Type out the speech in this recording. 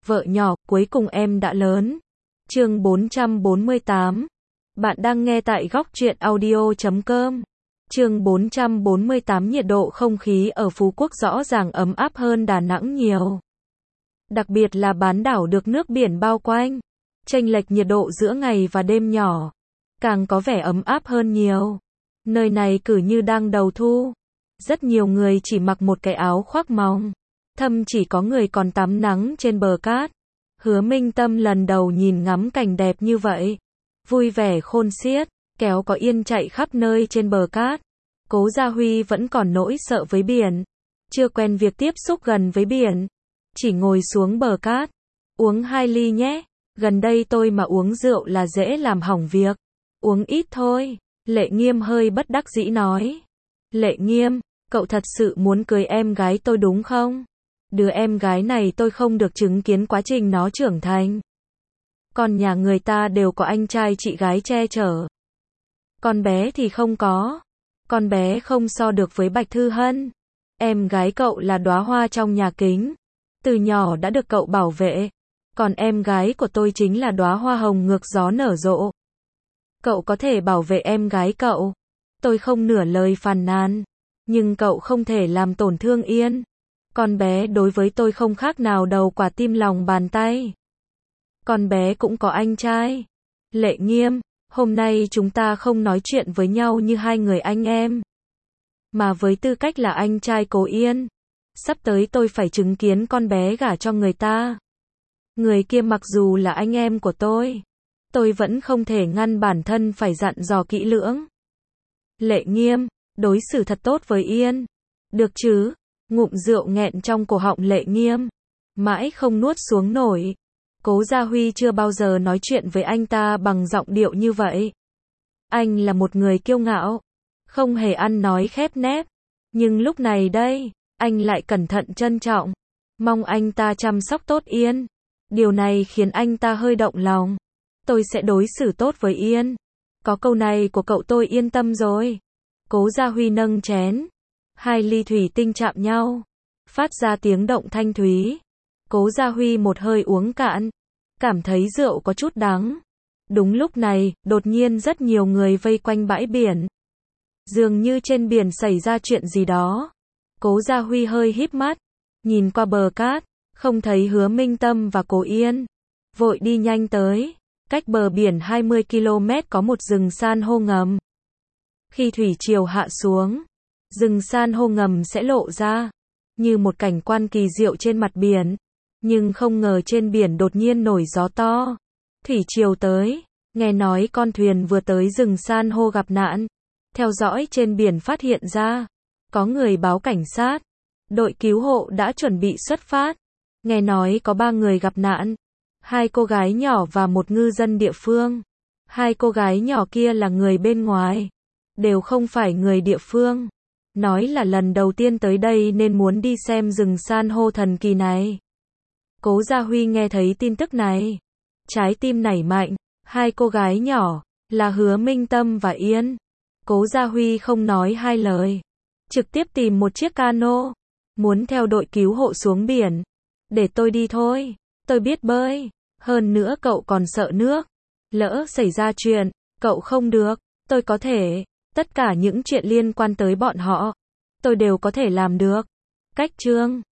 Vợ nhỏ, cuối cùng em đã lớn. Chương 448. Bạn đang nghe tại góc truyện audio.com. Chương 448. Nhiệt độ không khí ở Phú Quốc rõ ràng ấm áp hơn Đà Nẵng nhiều. Đặc biệt là bán đảo được nước biển bao quanh. Chênh lệch nhiệt độ giữa ngày và đêm nhỏ, càng có vẻ ấm áp hơn nhiều. Nơi này cứ như đang đầu thu. Rất nhiều người chỉ mặc một cái áo khoác mỏng. Thậm chỉ có người còn tắm nắng trên bờ cát. Hứa Minh Tâm lần đầu nhìn ngắm cảnh đẹp như vậy. Vui vẻ khôn xiết, kéo có yên chạy khắp nơi trên bờ cát. Cố Gia Huy vẫn còn nỗi sợ với biển. Chưa quen việc tiếp xúc gần với biển. Chỉ ngồi xuống bờ cát. Uống 2 ly nhé. Gần đây tôi mà uống rượu là dễ làm hỏng việc. Uống ít thôi. Lệ Nghiêm hơi bất đắc dĩ nói. Lệ Nghiêm, cậu thật sự muốn cưới em gái tôi đúng không? Đứa em gái này tôi không được chứng kiến quá trình nó trưởng thành. Còn nhà người ta đều có anh trai chị gái che chở. Con bé thì không có. Con bé không so được với Bạch Thư Hân. Em gái cậu là đóa hoa trong nhà kính. Từ nhỏ đã được cậu bảo vệ. Còn em gái của tôi chính là đóa hoa hồng ngược gió nở rộ. Cậu có thể bảo vệ em gái cậu. Tôi không nửa lời phàn nàn. Nhưng cậu không thể làm tổn thương Yên. Con bé đối với tôi không khác nào đầu quả tim lòng bàn tay. Con bé cũng có anh trai. Lệ Nghiêm, hôm nay chúng ta không nói chuyện với nhau như hai người anh em. Mà với tư cách là anh trai Cố Yên. Sắp tới tôi phải chứng kiến con bé gả cho người ta. Người kia mặc dù là anh em của tôi vẫn không thể ngăn bản thân phải dặn dò kỹ lưỡng. Lệ Nghiêm, đối xử thật tốt với Yên. Được chứ? Ngụm rượu nghẹn trong cổ họng Lệ Nghiêm. Mãi không nuốt xuống nổi. Cố Gia Huy chưa bao giờ nói chuyện với anh ta bằng giọng điệu như vậy. Anh là một người kiêu ngạo. Không hề ăn nói khép nép. Nhưng lúc này đây, anh lại cẩn thận trân trọng. Mong anh ta chăm sóc tốt Yên. Điều này khiến anh ta hơi động lòng. Tôi sẽ đối xử tốt với Yên. Có câu này của cậu tôi yên tâm rồi. Cố Gia Huy nâng chén. 2 ly thủy tinh chạm nhau. Phát ra tiếng động thanh thúy. Cố Gia Huy một hơi uống cạn. Cảm thấy rượu có chút đắng. Đúng lúc này, đột nhiên rất nhiều người vây quanh bãi biển. Dường như trên biển xảy ra chuyện gì đó. Cố Gia Huy hơi híp mắt. Nhìn qua bờ cát. Không thấy Hứa Minh Tâm và Cố Yên. Vội đi nhanh tới. Cách bờ biển 20 km có một rừng san hô ngầm. Khi thủy triều hạ xuống, rừng san hô ngầm sẽ lộ ra. Như một cảnh quan kỳ diệu trên mặt biển. Nhưng không ngờ trên biển đột nhiên nổi gió to. Thủy triều tới. Nghe nói con thuyền vừa tới rừng san hô gặp nạn. Theo dõi trên biển phát hiện ra. Có người báo cảnh sát. Đội cứu hộ đã chuẩn bị xuất phát. Nghe nói có 3 người gặp nạn. 2 cô gái nhỏ và một ngư dân địa phương. 2 cô gái nhỏ kia là người bên ngoài. Đều không phải người địa phương. Nói là lần đầu tiên tới đây nên muốn đi xem rừng san hô thần kỳ này. Cố Gia Huy nghe thấy tin tức này. Trái tim nảy mạnh. 2 cô gái nhỏ, là Hứa Minh Tâm và Yên. Cố Gia Huy không nói 2 lời. Trực tiếp tìm một chiếc cano. Muốn theo đội cứu hộ xuống biển. Để tôi đi thôi. Tôi biết bơi. Hơn nữa cậu còn sợ nước. Lỡ xảy ra chuyện, cậu không được. Tôi có thể. Tất cả những chuyện liên quan tới bọn họ. Tôi đều có thể làm được. Cách chương